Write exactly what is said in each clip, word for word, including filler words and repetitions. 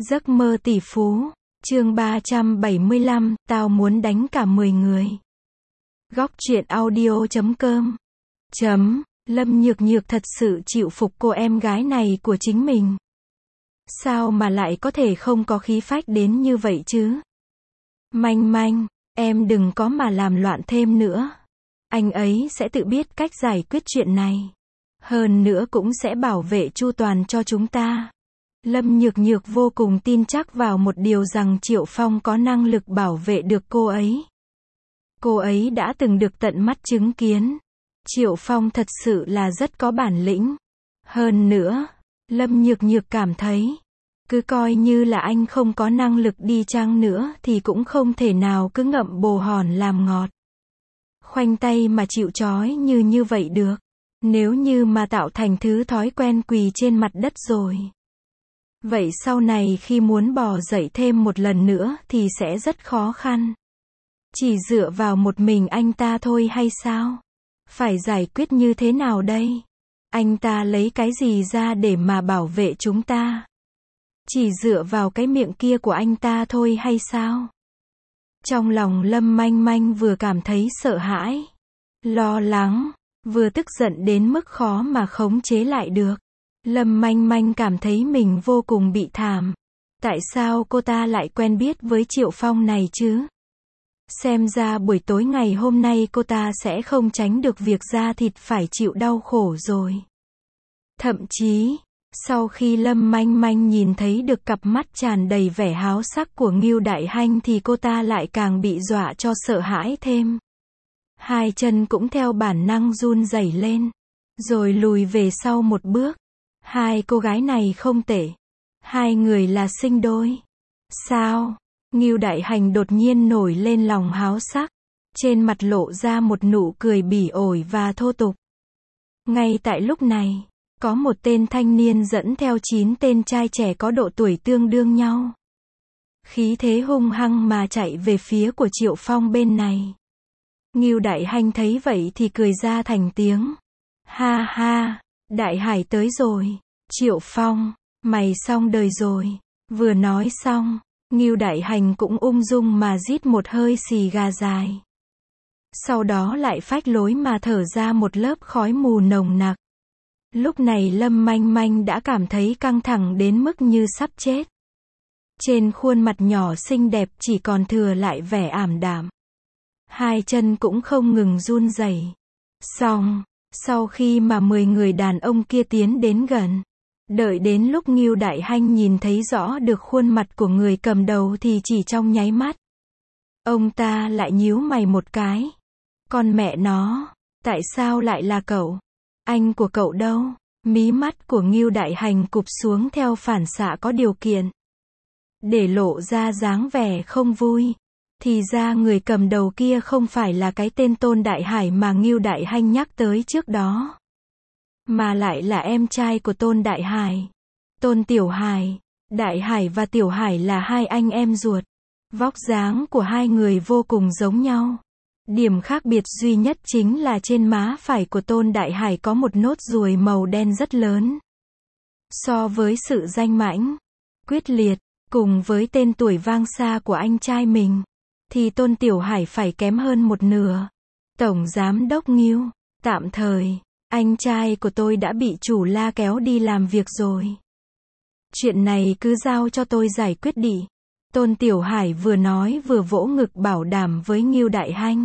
Giấc mơ tỷ phú, chương ba trăm bảy mươi lăm, tao muốn đánh cả mười người. Góc truyện audio chấm com. Chấm, Lâm Nhược Nhược thật sự chịu phục cô em gái này của chính mình. Sao mà lại có thể không có khí phách đến như vậy chứ? Manh manh, em đừng có mà làm loạn thêm nữa. Anh ấy sẽ tự biết cách giải quyết chuyện này. Hơn nữa cũng sẽ bảo vệ chu toàn cho chúng ta. Lâm Nhược Nhược vô cùng tin chắc vào một điều rằng Triệu Phong có năng lực bảo vệ được cô ấy. Cô ấy đã từng được tận mắt chứng kiến. Triệu Phong thật sự là rất có bản lĩnh. Hơn nữa, Lâm Nhược Nhược cảm thấy, cứ coi như là anh không có năng lực đi chăng nữa thì cũng không thể nào cứ ngậm bồ hòn làm ngọt. Khoanh tay mà chịu trói như như vậy được. Nếu như mà tạo thành thứ thói quen quỳ trên mặt đất rồi. Vậy sau này khi muốn bò dậy thêm một lần nữa thì sẽ rất khó khăn. Chỉ dựa vào một mình anh ta thôi hay sao? Phải giải quyết như thế nào đây? Anh ta lấy cái gì ra để mà bảo vệ chúng ta? Chỉ dựa vào cái miệng kia của anh ta thôi hay sao? Trong lòng Lâm Manh Manh vừa cảm thấy sợ hãi, lo lắng, vừa tức giận đến mức khó mà khống chế lại được. Lâm Manh Manh cảm thấy mình vô cùng bị thảm. Tại sao cô ta lại quen biết với Triệu Phong này chứ? Xem ra buổi tối ngày hôm nay cô ta sẽ không tránh được việc da thịt phải chịu đau khổ rồi. Thậm chí, sau khi Lâm Manh Manh nhìn thấy được cặp mắt tràn đầy vẻ háo sắc của Ngưu Đại Hanh thì cô ta lại càng bị dọa cho sợ hãi thêm. Hai chân cũng theo bản năng run rẩy lên, rồi lùi về sau một bước. Hai cô gái này không tệ. Hai người là sinh đôi. Sao? Ngưu Đại Hành đột nhiên nổi lên lòng háo sắc. Trên mặt lộ ra một nụ cười bỉ ổi và thô tục. Ngay tại lúc này, có một tên thanh niên dẫn theo chín tên trai trẻ có độ tuổi tương đương nhau. Khí thế hung hăng mà chạy về phía của Triệu Phong bên này. Ngưu Đại Hành thấy vậy thì cười ra thành tiếng. Ha ha, Đại Hải tới rồi. Triệu Phong, mày xong đời rồi. Vừa nói xong, Ngưu Đại Hành cũng ung dung mà rít một hơi xì gà dài. Sau đó lại phách lối mà thở ra một lớp khói mù nồng nặc. Lúc này Lâm Manh Manh đã cảm thấy căng thẳng đến mức như sắp chết. Trên khuôn mặt nhỏ xinh đẹp chỉ còn thừa lại vẻ ảm đạm. Hai chân cũng không ngừng run rẩy. Xong, sau khi mà mười người đàn ông kia tiến đến gần, đợi đến lúc Ngưu Đại Hanh nhìn thấy rõ được khuôn mặt của người cầm đầu thì chỉ trong nháy mắt, ông ta lại nhíu mày một cái. Con mẹ nó, tại sao lại là cậu? Anh của cậu đâu? Mí mắt của Ngưu Đại Hành cụp xuống theo phản xạ có điều kiện, để lộ ra dáng vẻ không vui. Thì ra người cầm đầu kia không phải là cái tên Tôn Đại Hải mà Ngưu Đại Hanh nhắc tới trước đó, mà lại là em trai của Tôn Đại Hải, Tôn Tiểu Hải. Đại Hải và Tiểu Hải là hai anh em ruột. Vóc dáng của hai người vô cùng giống nhau. Điểm khác biệt duy nhất chính là trên má phải của Tôn Đại Hải có một nốt ruồi màu đen rất lớn. So với sự danh mãnh, quyết liệt, cùng với tên tuổi vang xa của anh trai mình, thì Tôn Tiểu Hải phải kém hơn một nửa. Tổng Giám đốc Ngưu, tạm thời, anh trai của tôi đã bị chủ La kéo đi làm việc rồi. Chuyện này cứ giao cho tôi giải quyết đi. Tôn Tiểu Hải vừa nói vừa vỗ ngực bảo đảm với Ngưu Đại Hanh.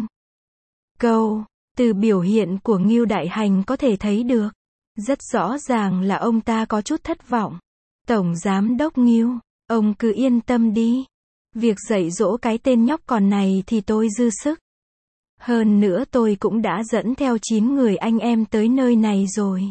Câu, từ biểu hiện của Ngưu Đại Hành có thể thấy được, rất rõ ràng là ông ta có chút thất vọng. Tổng Giám đốc Ngưu, ông cứ yên tâm đi. Việc dạy dỗ cái tên nhóc con này thì tôi dư sức. Hơn nữa tôi cũng đã dẫn theo chín người anh em tới nơi này rồi.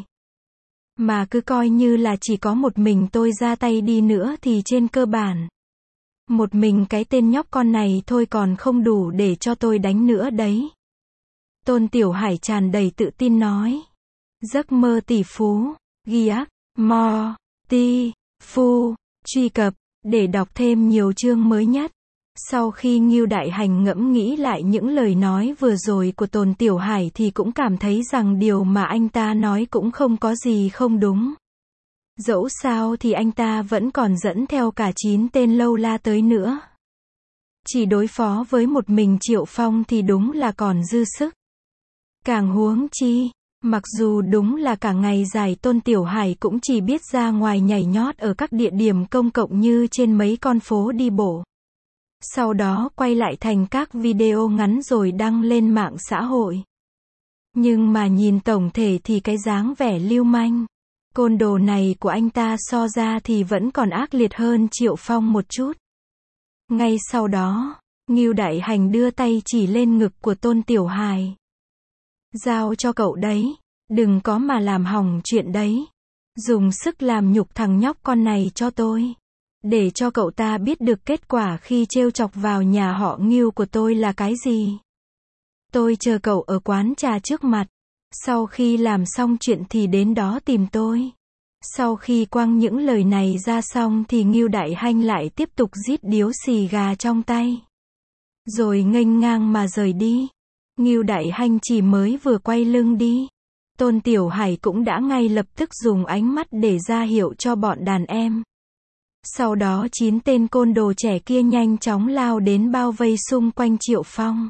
Mà cứ coi như là chỉ có một mình tôi ra tay đi nữa thì trên cơ bản, một mình cái tên nhóc con này thôi còn không đủ để cho tôi đánh nữa đấy. Tôn Tiểu Hải tràn đầy tự tin nói. Giấc mơ tỷ phú, ghi ác, mo, ti, phu, truy cập, để đọc thêm nhiều chương mới nhất. Sau khi Ngưu Đại Hành ngẫm nghĩ lại những lời nói vừa rồi của Tôn Tiểu Hải thì cũng cảm thấy rằng điều mà anh ta nói cũng không có gì không đúng. Dẫu sao thì anh ta vẫn còn dẫn theo cả chín tên lâu la tới nữa. Chỉ đối phó với một mình Triệu Phong thì đúng là còn dư sức. Càng huống chi, mặc dù đúng là cả ngày dài Tôn Tiểu Hải cũng chỉ biết ra ngoài nhảy nhót ở các địa điểm công cộng như trên mấy con phố đi bộ. Sau đó quay lại thành các video ngắn rồi đăng lên mạng xã hội. Nhưng mà nhìn tổng thể thì cái dáng vẻ lưu manh, côn đồ này của anh ta so ra thì vẫn còn ác liệt hơn Triệu Phong một chút. Ngay sau đó, Ngưu Đại Hành đưa tay chỉ lên ngực của Tôn Tiểu Hải. Giao cho cậu đấy, đừng có mà làm hỏng chuyện đấy. Dùng sức làm nhục thằng nhóc con này cho tôi. Để cho cậu ta biết được kết quả khi trêu chọc vào nhà họ Ngưu của tôi là cái gì. Tôi chờ cậu ở quán trà trước mặt. Sau khi làm xong chuyện thì đến đó tìm tôi. Sau khi quăng những lời này ra xong thì Ngưu Đại Hành lại tiếp tục rít điếu xì gà trong tay. Rồi nghênh ngang mà rời đi. Ngưu Đại Hành chỉ mới vừa quay lưng đi. Tôn Tiểu Hải cũng đã ngay lập tức dùng ánh mắt để ra hiệu cho bọn đàn em. Sau đó chín tên côn đồ trẻ kia nhanh chóng lao đến bao vây xung quanh Triệu Phong.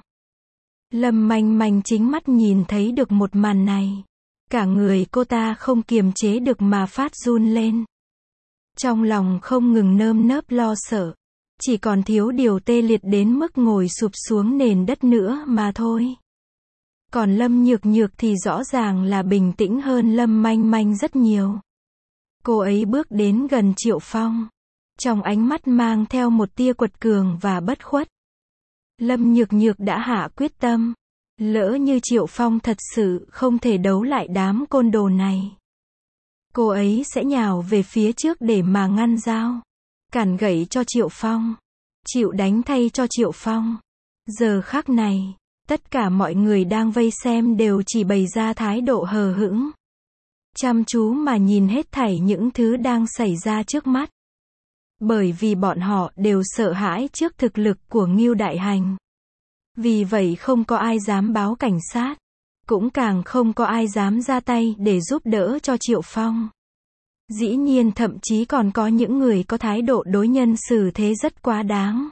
Lâm Manh Manh chính mắt nhìn thấy được một màn này. Cả người cô ta không kiềm chế được mà phát run lên. Trong lòng không ngừng nơm nớp lo sợ. Chỉ còn thiếu điều tê liệt đến mức ngồi sụp xuống nền đất nữa mà thôi. Còn Lâm Nhược Nhược thì rõ ràng là bình tĩnh hơn Lâm Manh Manh rất nhiều. Cô ấy bước đến gần Triệu Phong. Trong ánh mắt mang theo một tia quật cường và bất khuất. Lâm Nhược Nhược đã hạ quyết tâm. Lỡ như Triệu Phong thật sự không thể đấu lại đám côn đồ này. Cô ấy sẽ nhào về phía trước để mà ngăn dao. Cản gậy cho Triệu Phong. Chịu đánh thay cho Triệu Phong. Giờ khắc này, tất cả mọi người đang vây xem đều chỉ bày ra thái độ hờ hững. Chăm chú mà nhìn hết thảy những thứ đang xảy ra trước mắt. Bởi vì bọn họ đều sợ hãi trước thực lực của Ngưu Đại Hành. Vì vậy không có ai dám báo cảnh sát. Cũng càng không có ai dám ra tay để giúp đỡ cho Triệu Phong. Dĩ nhiên thậm chí còn có những người có thái độ đối nhân xử thế rất quá đáng.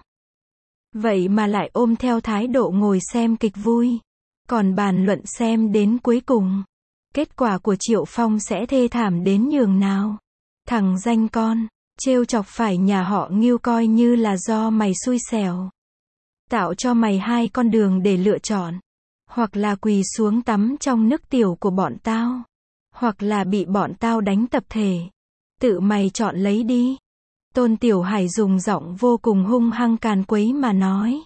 Vậy mà lại ôm theo thái độ ngồi xem kịch vui. Còn bàn luận xem đến cuối cùng. Kết quả của Triệu Phong sẽ thê thảm đến nhường nào. Thằng danh con, trêu chọc phải nhà họ Ngưu coi như là do mày xui xẻo. Tạo cho mày hai con đường để lựa chọn. Hoặc là quỳ xuống tắm trong nước tiểu của bọn tao. Hoặc là bị bọn tao đánh tập thể. Tự mày chọn lấy đi. Tôn Tiểu Hải dùng giọng vô cùng hung hăng càn quấy mà nói.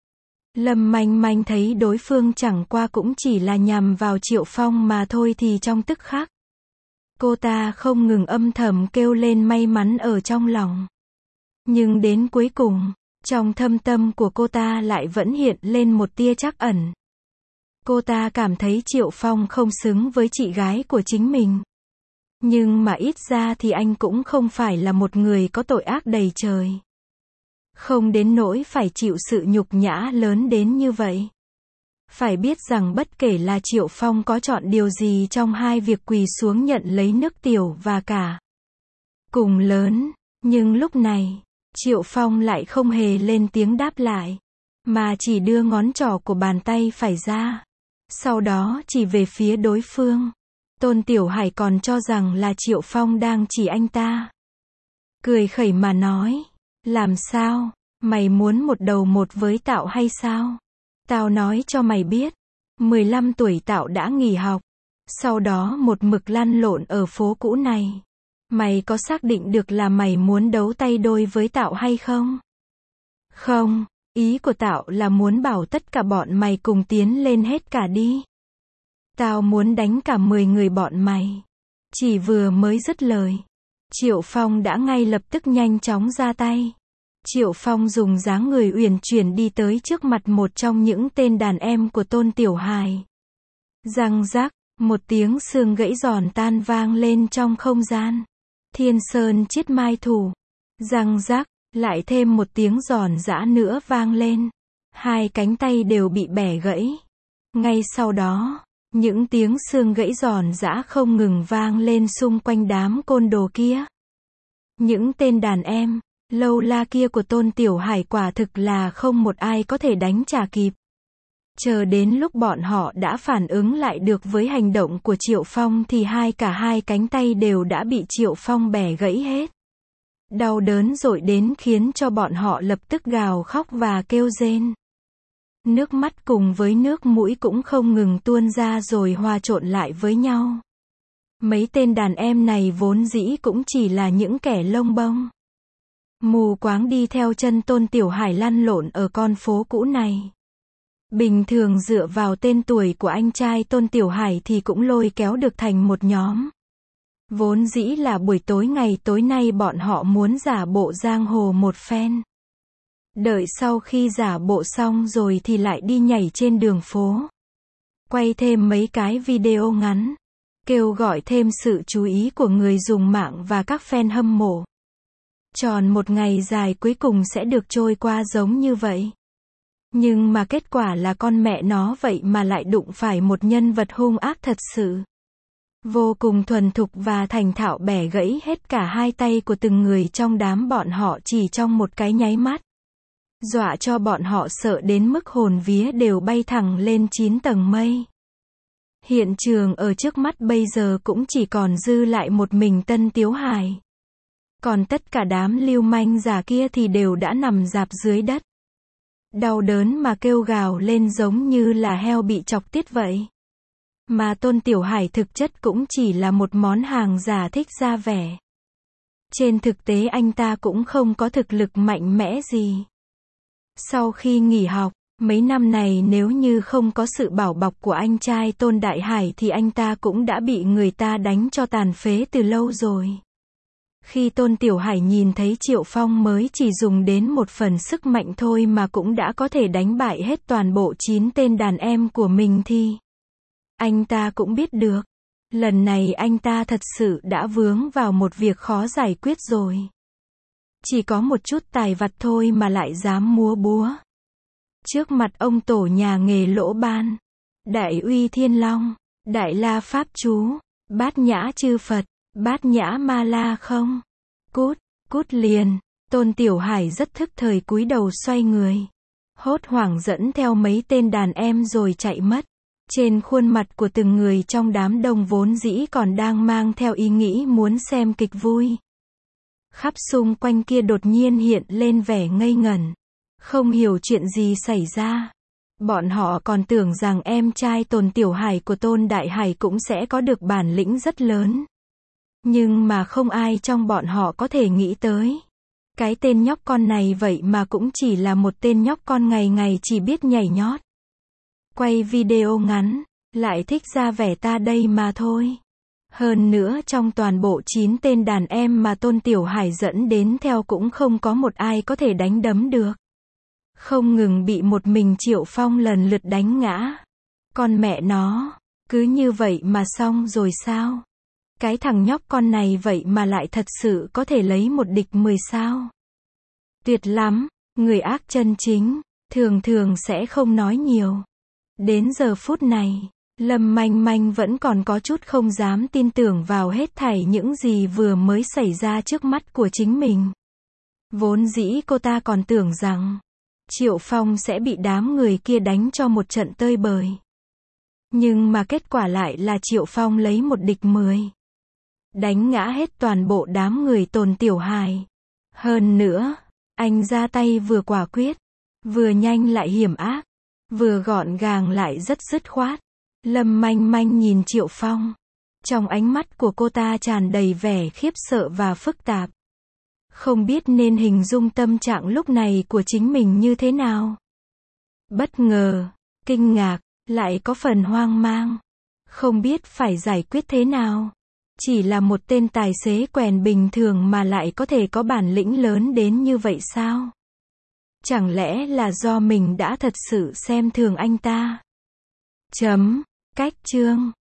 Lâm Manh Manh thấy đối phương chẳng qua cũng chỉ là nhằm vào Triệu Phong mà thôi thì trong tức khắc. Cô ta không ngừng âm thầm kêu lên may mắn ở trong lòng. Nhưng đến cuối cùng, trong thâm tâm của cô ta lại vẫn hiện lên một tia trắc ẩn. Cô ta cảm thấy Triệu Phong không xứng với chị gái của chính mình. Nhưng mà ít ra thì anh cũng không phải là một người có tội ác đầy trời. Không đến nỗi phải chịu sự nhục nhã lớn đến như vậy. Phải biết rằng bất kể là Triệu Phong có chọn điều gì trong hai việc quỳ xuống nhận lấy nước tiểu và cả cùng lớn, nhưng lúc này, Triệu Phong lại không hề lên tiếng đáp lại, mà chỉ đưa ngón trỏ của bàn tay phải ra. Sau đó chỉ về phía đối phương. Tôn Tiểu Hải còn cho rằng là Triệu Phong đang chỉ anh ta. Cười khẩy mà nói, làm sao, mày muốn một đầu một với tao hay sao? Tao nói cho mày biết, mười lăm tuổi tao đã nghỉ học, sau đó một mực lăn lộn ở phố cũ này. Mày có xác định được là mày muốn đấu tay đôi với tao hay không? Không, ý của tao là muốn bảo tất cả bọn mày cùng tiến lên hết cả đi. Tao muốn đánh cả mười người bọn mày. Chỉ vừa mới dứt lời, Triệu Phong đã ngay lập tức nhanh chóng ra tay. Triệu Phong dùng dáng người uyển chuyển đi tới trước mặt một trong những tên đàn em của Tôn Tiểu Hải. Răng rắc, một tiếng xương gãy giòn tan vang lên trong không gian. Thiên Sơn Chiết Mai Thủ. Răng rắc, lại thêm một tiếng giòn giã nữa vang lên. Hai cánh tay đều bị bẻ gãy. Ngay sau đó, Những tiếng xương gãy giòn giã không ngừng vang lên xung quanh đám côn đồ kia. Những tên đàn em, lâu la kia của Tôn Tiểu Hải quả thực là không một ai có thể đánh trả kịp. Chờ đến lúc bọn họ đã phản ứng lại được với hành động của Triệu Phong thì hai cả hai cánh tay đều đã bị Triệu Phong bẻ gãy hết. Đau đớn dội đến khiến cho bọn họ lập tức gào khóc và kêu rên. Nước mắt cùng với nước mũi cũng không ngừng tuôn ra rồi hòa trộn lại với nhau. Mấy tên đàn em này vốn dĩ cũng chỉ là những kẻ lông bông, mù quáng đi theo chân Tôn Tiểu Hải lăn lộn ở con phố cũ này. Bình thường dựa vào tên tuổi của anh trai Tôn Tiểu Hải thì cũng lôi kéo được thành một nhóm. Vốn dĩ là buổi tối ngày tối nay bọn họ muốn giả bộ giang hồ một phen. Đợi sau khi giả bộ xong rồi thì lại đi nhảy trên đường phố. Quay thêm mấy cái video ngắn. Kêu gọi thêm sự chú ý của người dùng mạng và các fan hâm mộ. Tròn một ngày dài cuối cùng sẽ được trôi qua giống như vậy. Nhưng mà kết quả là con mẹ nó vậy mà lại đụng phải một nhân vật hung ác thật sự. Vô cùng thuần thục và thành thạo bẻ gãy hết cả hai tay của từng người trong đám bọn họ chỉ trong một cái nháy mắt. Dọa cho bọn họ sợ đến mức hồn vía đều bay thẳng lên chín tầng mây. Hiện trường ở trước mắt bây giờ cũng chỉ còn dư lại một mình Tân Tiếu Hải. Còn tất cả đám lưu manh già kia thì đều đã nằm rạp dưới đất. Đau đớn mà kêu gào lên giống như là heo bị chọc tiết vậy. Mà Tôn Tiểu Hải thực chất cũng chỉ là một món hàng giả thích ra vẻ. Trên thực tế anh ta cũng không có thực lực mạnh mẽ gì. Sau khi nghỉ học, mấy năm này nếu như không có sự bảo bọc của anh trai Tôn Đại Hải thì anh ta cũng đã bị người ta đánh cho tàn phế từ lâu rồi. Khi Tôn Tiểu Hải nhìn thấy Triệu Phong mới chỉ dùng đến một phần sức mạnh thôi mà cũng đã có thể đánh bại hết toàn bộ chín tên đàn em của mình thì anh ta cũng biết được, lần này anh ta thật sự đã vướng vào một việc khó giải quyết rồi. Chỉ có một chút tài vặt thôi mà lại dám múa búa trước mặt ông tổ nhà nghề Lỗ Ban, Đại Uy Thiên Long, Đại La Pháp Chú, Bát Nhã Chư Phật, Bát Nhã Ma La không? Cút, cút liền. Tôn Tiểu Hải rất thức thời cúi đầu xoay người, hốt hoảng dẫn theo mấy tên đàn em rồi chạy mất. Trên khuôn mặt của từng người trong đám đông vốn dĩ còn đang mang theo ý nghĩ muốn xem kịch vui. Khắp xung quanh kia đột nhiên hiện lên vẻ ngây ngẩn, không hiểu chuyện gì xảy ra. Bọn họ còn tưởng rằng em trai Tôn Tiểu Hải của Tôn Đại Hải cũng sẽ có được bản lĩnh rất lớn. Nhưng mà không ai trong bọn họ có thể nghĩ tới. Cái tên nhóc con này vậy mà cũng chỉ là một tên nhóc con ngày ngày chỉ biết nhảy nhót. Quay video ngắn, lại thích ra vẻ ta đây mà thôi. Hơn nữa trong toàn bộ chín tên đàn em mà Tôn Tiểu Hải dẫn đến theo cũng không có một ai có thể đánh đấm được. Không ngừng bị một mình Triệu Phong lần lượt đánh ngã. Con mẹ nó, cứ như vậy mà xong rồi sao? Cái thằng nhóc con này vậy mà lại thật sự có thể lấy một địch mười sao? Tuyệt lắm, người ác chân chính, thường thường sẽ không nói nhiều. Đến giờ phút này, Lâm Manh Manh vẫn còn có chút không dám tin tưởng vào hết thảy những gì vừa mới xảy ra trước mắt của chính mình. Vốn dĩ cô ta còn tưởng rằng Triệu Phong sẽ bị đám người kia đánh cho một trận tơi bời. Nhưng mà kết quả lại là Triệu Phong lấy một địch mười. Đánh ngã hết toàn bộ đám người Tôn Tiểu Hải. Hơn nữa, anh ra tay vừa quả quyết, vừa nhanh lại hiểm ác, vừa gọn gàng lại rất dứt khoát. Lâm Manh Manh nhìn Triệu Phong. Trong ánh mắt của cô ta tràn đầy vẻ khiếp sợ và phức tạp. Không biết nên hình dung tâm trạng lúc này của chính mình như thế nào. Bất ngờ, kinh ngạc, lại có phần hoang mang. Không biết phải giải quyết thế nào. Chỉ là một tên tài xế quèn bình thường mà lại có thể có bản lĩnh lớn đến như vậy sao? Chẳng lẽ là do mình đã thật sự xem thường anh ta? Chấm, cách chương.